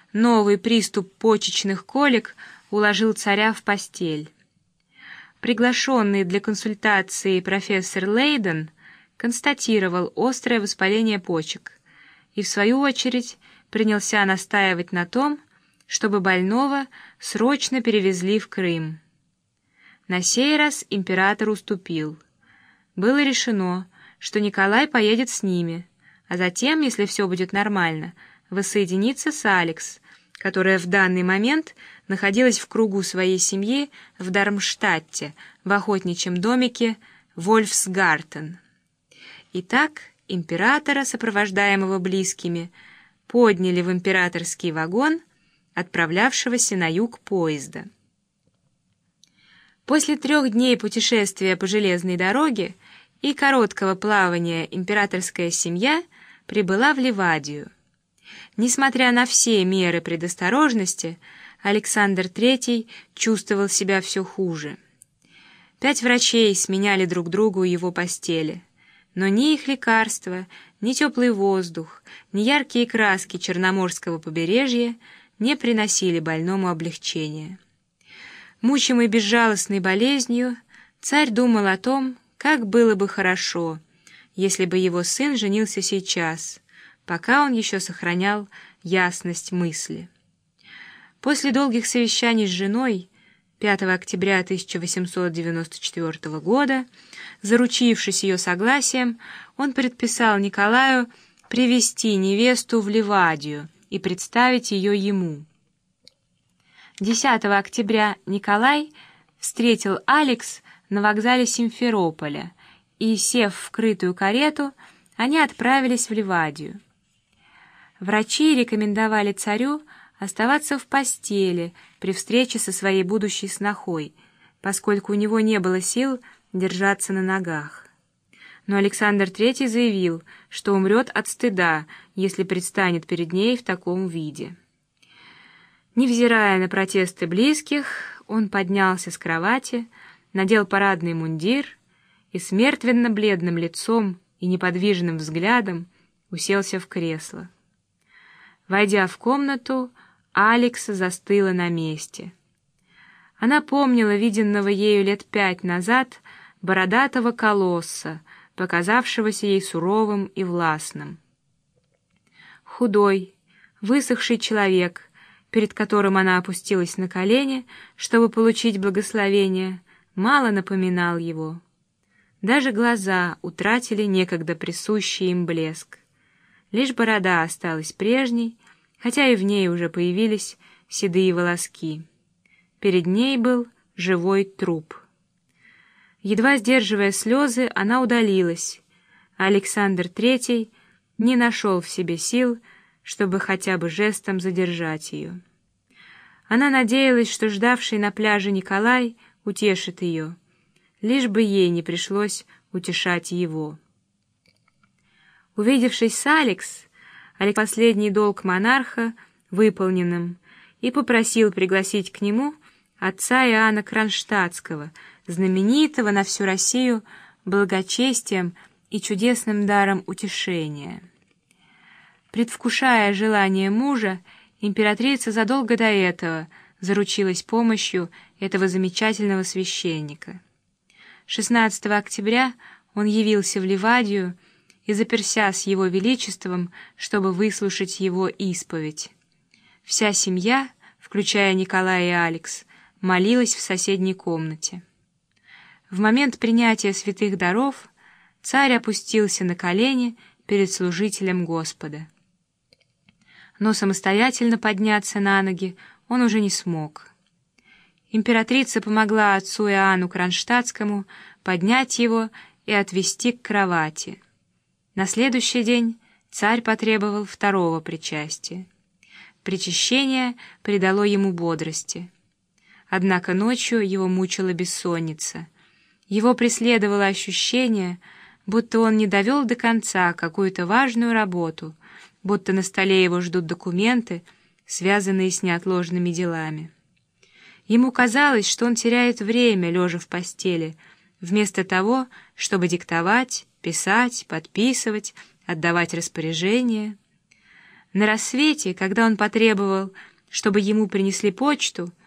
новый приступ почечных колик уложил царя в постель. Приглашенный для консультации профессор Лейден констатировал острое воспаление почек и, в свою очередь, принялся настаивать на том, чтобы больного срочно перевезли в Крым. На сей раз император уступил. Было решено, что Николай поедет с ними, а затем, если все будет нормально, воссоединится с Алекс, которая в данный момент находилась в кругу своей семьи в Дармштадте, в охотничьем домике Вольфсгартен. Итак, императора, сопровождаемого близкими, подняли в императорский вагон, отправлявшегося на юг поезда. После 3 дней путешествия по железной дороге и короткого плавания императорская семья прибыла в Ливадию. Несмотря на все меры предосторожности, Александр III чувствовал себя все хуже. 5 врачей сменяли друг другу его постели, но ни их лекарства, ни теплый воздух, ни яркие краски черноморского побережья не приносили больному облегчения. Мучимый безжалостной болезнью, царь думал о том, как было бы хорошо, если бы его сын женился сейчас, пока он еще сохранял ясность мысли. После долгих совещаний с женой 5 октября 1894 года, заручившись ее согласием, он предписал Николаю привести невесту в Ливадию и представить ее ему. 10 октября Николай встретил Алекс на вокзале Симферополя, и, сев в крытую карету, они отправились в Ливадию. Врачи рекомендовали царю оставаться в постели при встрече со своей будущей снохой, поскольку у него не было сил держаться на ногах. Но Александр III заявил, что умрет от стыда, если предстанет перед ней в таком виде. Невзирая на протесты близких, он поднялся с кровати, надел парадный мундир и с мертвенно-бледным лицом и неподвижным взглядом уселся в кресло. Войдя в комнату, Алекс застыла на месте. Она помнила виденного ею лет 5 назад бородатого колосса, показавшегося ей суровым и властным. Худой, высохший человек, перед которым она опустилась на колени, чтобы получить благословение, мало напоминал его. Даже глаза утратили некогда присущий им блеск. Лишь борода осталась прежней, хотя и в ней уже появились седые волоски. Перед ней был живой труп. Едва сдерживая слезы, она удалилась, а Александр III не нашел в себе сил, чтобы хотя бы жестом задержать ее. Она надеялась, что ждавший на пляже Николай утешит ее, лишь бы ей не пришлось утешать его. Увидевшись с Алекс, последний долг монарха выполненным, и попросил пригласить к нему отца Иоанна Кронштадтского, знаменитого на всю Россию благочестием и чудесным даром утешения. Предвкушая желание мужа, императрица задолго до этого заручилась помощью этого замечательного священника. 16 октября он явился в Ливадию и заперся с его величеством, чтобы выслушать его исповедь. Вся семья, включая Николая и Алекс, молилась в соседней комнате. В момент принятия святых даров царь опустился на колени перед служителем Господа. Но самостоятельно подняться на ноги он уже не смог. Императрица помогла отцу Иоанну Кронштадтскому поднять его и отвести к кровати. На следующий день царь потребовал второго причастия. Причащение придало ему бодрости. Однако ночью его мучила бессонница. Его преследовало ощущение, будто он не довел до конца какую-то важную работу, будто на столе его ждут документы, связанные с неотложными делами. Ему казалось, что он теряет время, лежа в постели, вместо того, чтобы диктовать, писать, подписывать, отдавать распоряжения. На рассвете, когда он потребовал, чтобы ему принесли почту,